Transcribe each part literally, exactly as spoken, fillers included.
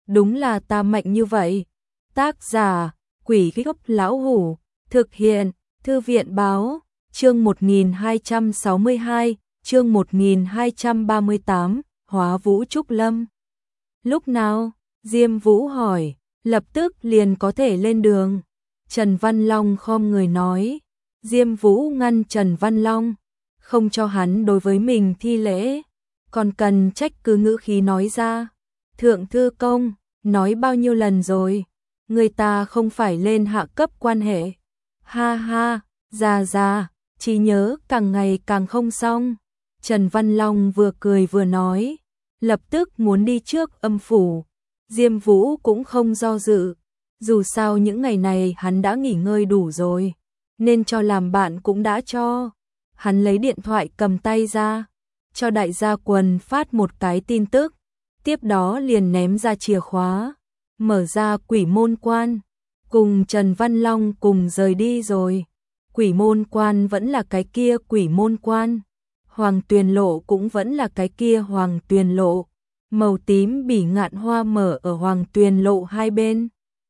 đúng là ta mạnh như vậy. Tác giả, Quỷ Gốc Lão Hủ, thực hiện, Thư viện Báo, chương một nghìn hai trăm sáu mươi hai, chương một nghìn hai trăm ba mươi tám, Hóa Vũ Trúc Lâm. Lúc nào? Diêm Vũ hỏi, lập tức liền có thể lên đường. Trần Văn Long khom người nói. Diêm Vũ ngăn Trần Văn Long, không cho hắn đối với mình thi lễ, còn cần trách cứ ngữ khí nói ra. Thượng thư công, nói bao nhiêu lần rồi, người ta không phải lên hạ cấp quan hệ. Ha ha, già già, trí nhớ càng ngày càng không xong. Trần Văn Long vừa cười vừa nói, lập tức muốn đi trước âm phủ. Diêm Vũ cũng không do dự, dù sao những ngày này hắn đã nghỉ ngơi đủ rồi, nên cho làm bạn cũng đã cho. Hắn lấy điện thoại cầm tay ra, cho đại gia Quần phát một cái tin tức, tiếp đó liền ném ra chìa khóa, mở ra Quỷ Môn Quan, cùng Trần Văn Long cùng rời đi rồi. Quỷ Môn Quan vẫn là cái kia Quỷ Môn Quan, Hoàng Tuyền Lộ cũng vẫn là cái kia Hoàng Tuyền Lộ, màu tím bỉ ngạn hoa mở ở Hoàng Tuyền Lộ hai bên.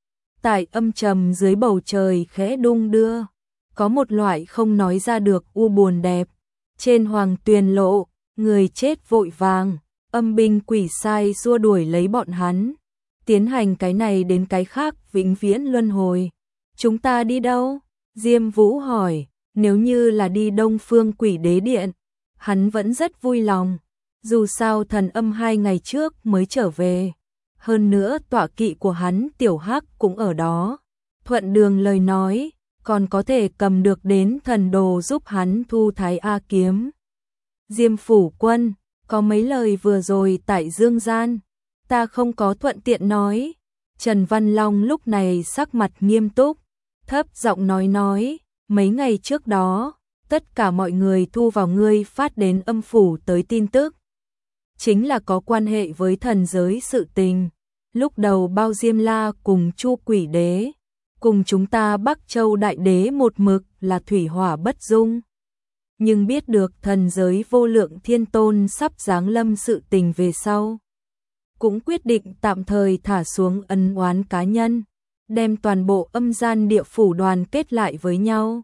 Tại âm trầm dưới bầu trời khẽ đung đưa, có một loại không nói ra được u buồn đẹp. Trên Hoàng Tuyền Lộ, người chết vội vàng, âm binh quỷ sai xua đuổi lấy bọn hắn, tiến hành cái này đến cái khác vĩnh viễn luân hồi. Chúng ta đi đâu? Diêm Vũ hỏi. Nếu như là đi Đông Phương Quỷ Đế Điện, hắn vẫn rất vui lòng, dù sao thần âm hai ngày trước mới trở về, hơn nữa tọa kỵ của hắn Tiểu Hắc cũng ở đó, thuận đường lời nói, còn có thể cầm được đến thần đồ giúp hắn thu Thái A kiếm. Diêm phủ quân, có mấy lời vừa rồi tại Dương Gian, ta không có thuận tiện nói. Trần Văn Long lúc này sắc mặt nghiêm túc, thấp giọng nói nói, mấy ngày trước đó, tất cả mọi người thu vào ngươi phát đến âm phủ tới tin tức, chính là có quan hệ với thần giới sự tình. Lúc đầu Bao Diêm La cùng Chu Quỷ Đế, cùng chúng ta Bắc Châu Đại Đế một mực là thủy hỏa bất dung. Nhưng biết được thần giới vô lượng thiên tôn sắp giáng lâm sự tình về sau, cũng quyết định tạm thời thả xuống ân oán cá nhân, đem toàn bộ âm gian địa phủ đoàn kết lại với nhau.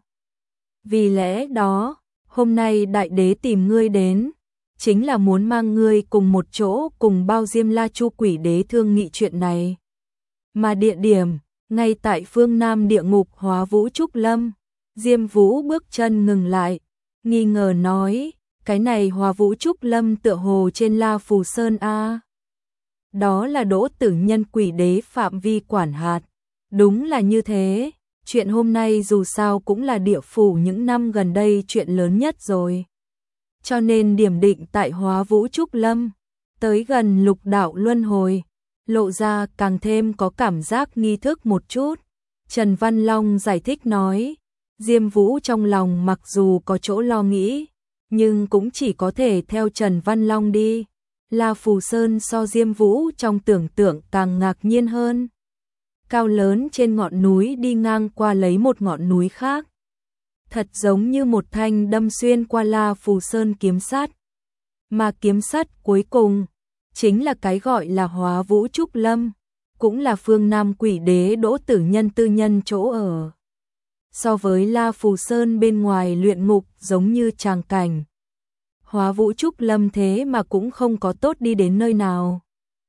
Vì lẽ đó, hôm nay Đại Đế tìm ngươi đến, chính là muốn mang ngươi cùng một chỗ cùng Bao Diêm La Chu Quỷ Đế thương nghị chuyện này. Mà địa điểm, ngay tại phương Nam địa ngục Hóa Vũ Trúc Lâm. Diêm Vũ bước chân ngừng lại, nghi ngờ nói, cái này Hóa Vũ Trúc Lâm tựa hồ trên La Phù Sơn a. Đó là Đỗ Tử Nhân Quỷ Đế phạm vi quản hạt. Đúng là như thế, chuyện hôm nay dù sao cũng là địa phủ những năm gần đây chuyện lớn nhất rồi. Cho nên điểm định tại Hóa Vũ Trúc Lâm, tới gần lục đạo luân hồi, lộ ra càng thêm có cảm giác nghi thức một chút. Trần Văn Long giải thích nói, Diêm Vũ trong lòng mặc dù có chỗ lo nghĩ, nhưng cũng chỉ có thể theo Trần Văn Long đi. La Phù Sơn so Diêm Vũ trong tưởng tượng càng ngạc nhiên hơn. Cao lớn trên ngọn núi đi ngang qua lấy một ngọn núi khác, thật giống như một thanh đâm xuyên qua La Phù Sơn kiếm sắt. Mà kiếm sắt cuối cùng chính là cái gọi là Hóa Vũ Trúc Lâm, cũng là phương Nam Quỷ Đế Đỗ Tử Nhân tư nhân chỗ ở. So với La Phù Sơn bên ngoài luyện ngục giống như tràng cảnh, Hóa Vũ Trúc Lâm thế mà cũng không có tốt đi đến nơi nào.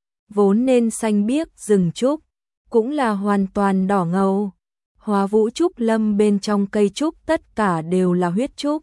Vốn nên xanh biếc rừng trúc, cũng là hoàn toàn đỏ ngầu. Hóa Vũ Trúc Lâm bên trong cây trúc tất cả đều là huyết trúc.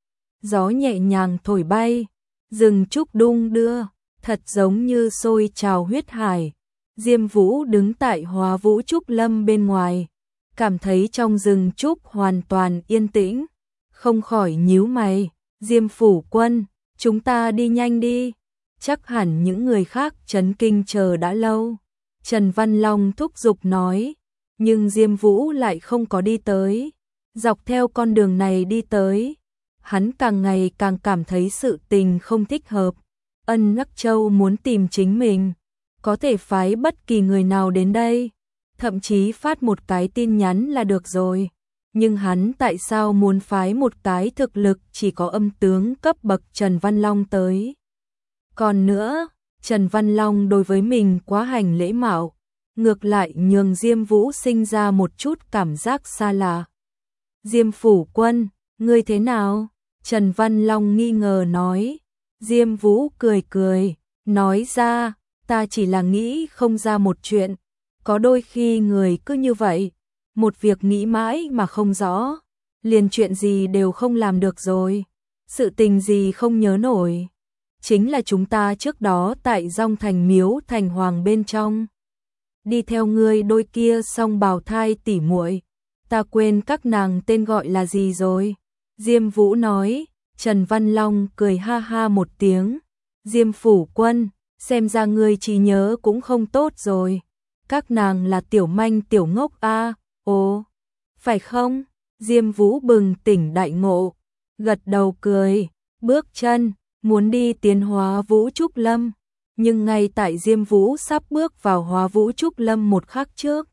Gió nhẹ nhàng thổi bay, rừng trúc đung đưa, thật giống như sôi trào huyết hải. Diêm Vũ đứng tại Hóa Vũ Trúc Lâm bên ngoài, cảm thấy trong rừng trúc hoàn toàn yên tĩnh, không khỏi nhíu mày. Diêm phủ quân, chúng ta đi nhanh đi, chắc hẳn những người khác chấn kinh chờ đã lâu. Trần Văn Long thúc giục nói, nhưng Diêm Vũ lại không có đi tới. Dọc theo con đường này đi tới, hắn càng ngày càng cảm thấy sự tình không thích hợp. Ân Ngắc Châu muốn tìm chính mình, có thể phái bất kỳ người nào đến đây, thậm chí phát một cái tin nhắn là được rồi. Nhưng hắn tại sao muốn phái một cái thực lực chỉ có âm tướng cấp bậc Trần Văn Long tới? Còn nữa, Trần Văn Long đối với mình quá hành lễ mạo, ngược lại nhường Diêm Vũ sinh ra một chút cảm giác xa lạ. Diêm phủ quân, ngươi thế nào? Trần Văn Long nghi ngờ nói. Diêm Vũ cười cười, nói ra, ta chỉ là nghĩ không ra một chuyện. Có đôi khi người cứ như vậy, một việc nghĩ mãi mà không rõ, liền chuyện gì đều không làm được rồi, sự tình gì không nhớ nổi. Chính là chúng ta trước đó tại Dong Thành Miếu Thành Hoàng bên trong. Đi theo ngươi đôi kia song bào thai tỉ muội, ta quên các nàng tên gọi là gì rồi. Diêm Vũ nói. Trần Văn Long cười ha ha một tiếng. Diêm phủ quân, xem ra ngươi trí nhớ cũng không tốt rồi. Các nàng là tiểu manh tiểu ngốc a à? Ồ, phải không? Diêm Vũ bừng tỉnh đại ngộ, gật đầu cười, bước chân, muốn đi tiến hóa Vũ Trúc Lâm. Nhưng ngay tại Diêm Vũ sắp bước vào hóa Vũ Trúc Lâm một khắc trước,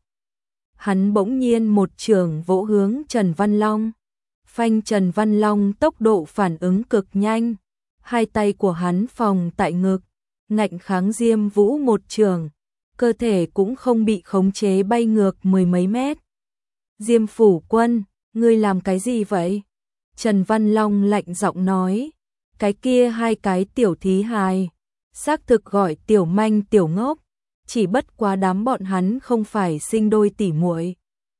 hắn bỗng nhiên một chưởng vỗ hướng Trần Văn Long. Phanh Trần Văn Long tốc độ phản ứng cực nhanh, hai tay của hắn phòng tại ngực, ngạnh kháng Diêm Vũ một chưởng, cơ thể cũng không bị khống chế bay ngược mười mấy mét. Diêm phủ quân, ngươi làm cái gì vậy? Trần Văn Long lạnh giọng nói, cái kia hai cái tiểu thí hài, xác thực gọi tiểu manh tiểu ngốc, chỉ bất quá đám bọn hắn không phải sinh đôi tỷ muội,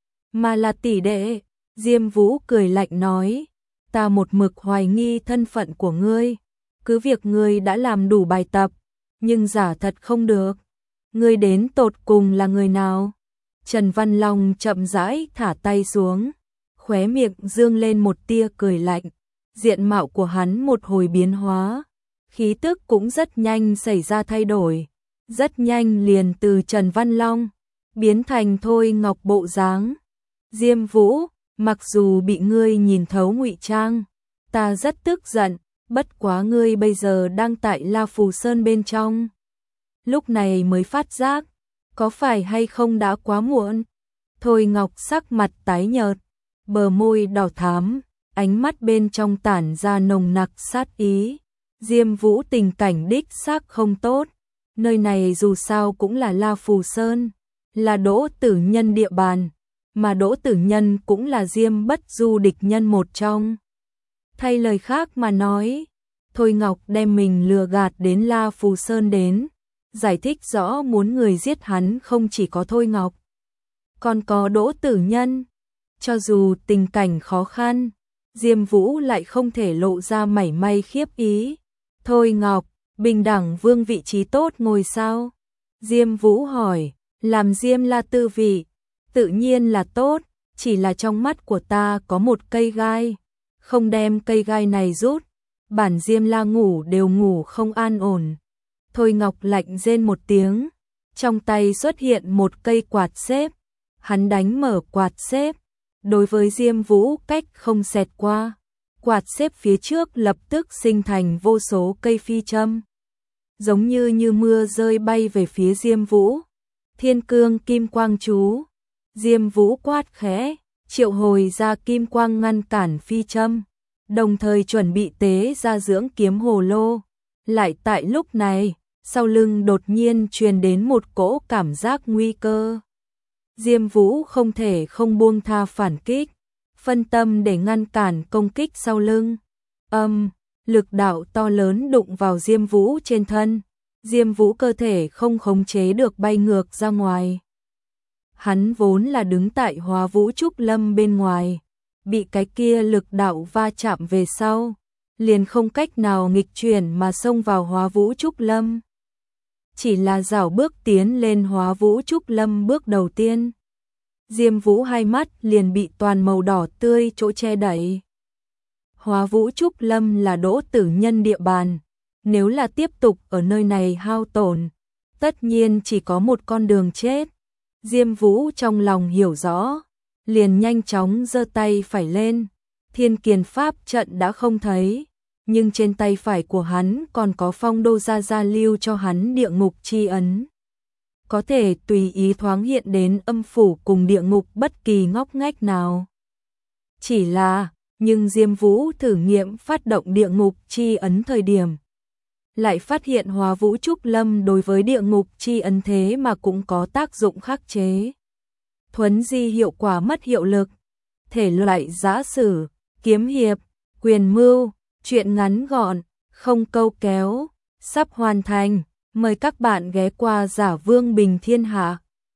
mà là tỷ đệ. Diêm Vũ cười lạnh nói, ta một mực hoài nghi thân phận của ngươi, cứ việc ngươi đã làm đủ bài tập, nhưng giả thật không được. Ngươi đến tột cùng là người nào? Trần Văn Long chậm rãi thả tay xuống, khóe miệng dương lên một tia cười lạnh, diện mạo của hắn một hồi biến hóa, khí tức cũng rất nhanh xảy ra thay đổi, rất nhanh liền từ Trần Văn Long biến thành Thôi Ngọc bộ dáng. Diêm Vũ, mặc dù bị ngươi nhìn thấu ngụy trang, ta rất tức giận, bất quá ngươi bây giờ đang tại La Phù Sơn bên trong. Lúc này mới phát giác, có phải hay không đã quá muộn? Thôi Ngọc sắc mặt tái nhợt, bờ môi đỏ thắm, ánh mắt bên trong tản ra nồng nặc sát ý. Diêm Vũ tình cảnh đích xác không tốt, nơi này dù sao cũng là La Phù Sơn, là Đỗ Tử Nhân địa bàn, mà Đỗ Tử Nhân cũng là Diêm Bất Du địch nhân một trong. Thay lời khác mà nói, Thôi Ngọc đem mình lừa gạt đến La Phù Sơn đến, giải thích rõ muốn người giết hắn không chỉ có Thôi Ngọc, còn có Đỗ Tử Nhân. Cho dù tình cảnh khó khăn, Diêm Vũ lại không thể lộ ra mảy may khiếp ý. Thôi Ngọc, bình đẳng vương vị trí tốt ngồi sao? Diêm Vũ hỏi, làm Diêm La tư vị, tự nhiên là tốt, chỉ là trong mắt của ta có một cây gai, không đem cây gai này rút, bản Diêm La ngủ đều ngủ không an ổn. Thôi Ngọc lạnh rên một tiếng, trong tay xuất hiện một cây quạt xếp, hắn đánh mở quạt xếp, đối với Diêm Vũ cách không xẹt qua, quạt xếp phía trước lập tức sinh thành vô số cây phi châm, giống như như mưa rơi bay về phía Diêm Vũ. Thiên cương kim quang chú. Diêm Vũ quát khẽ, triệu hồi ra kim quang ngăn cản phi châm, đồng thời chuẩn bị tế ra dưỡng kiếm hồ lô. Lại tại lúc này, sau lưng đột nhiên truyền đến một cỗ cảm giác nguy cơ. Diêm Vũ không thể không buông tha phản kích, phân tâm để ngăn cản công kích sau lưng. Âm, lực đạo to lớn đụng vào Diêm Vũ trên thân, Diêm Vũ cơ thể không khống chế được bay ngược ra ngoài. Hắn vốn là đứng tại Hóa Vũ Trúc Lâm bên ngoài, bị cái kia lực đạo va chạm về sau, liền không cách nào nghịch chuyển mà xông vào Hóa Vũ Trúc Lâm. Chỉ là dạo bước tiến lên Hóa Vũ Trúc Lâm bước đầu tiên, Diêm Vũ hai mắt liền bị toàn màu đỏ tươi chỗ che đậy. Hóa Vũ Trúc Lâm là Đỗ Tử Nhân địa bàn, nếu là tiếp tục ở nơi này hao tổn, tất nhiên chỉ có một con đường chết. Diêm Vũ trong lòng hiểu rõ, liền nhanh chóng giơ tay phải lên, Thiên Kiền Pháp trận đã không thấy, nhưng trên tay phải của hắn còn có Phong Đô Gia Gia lưu cho hắn địa ngục chi ấn, có thể tùy ý thoáng hiện đến âm phủ cùng địa ngục bất kỳ ngóc ngách nào. Chỉ là, nhưng Diêm Vũ thử nghiệm phát động địa ngục chi ấn thời điểm, lại phát hiện Hóa Vũ Trúc Lâm đối với địa ngục chi ấn thế mà cũng có tác dụng khắc chế. Thuấn di hiệu quả mất hiệu lực. Thể loại giã sử, kiếm hiệp, quyền mưu, truyện ngắn gọn, không câu kéo, sắp hoàn thành. Mời các bạn ghé qua Giả Vương Bình Thiên Hạ.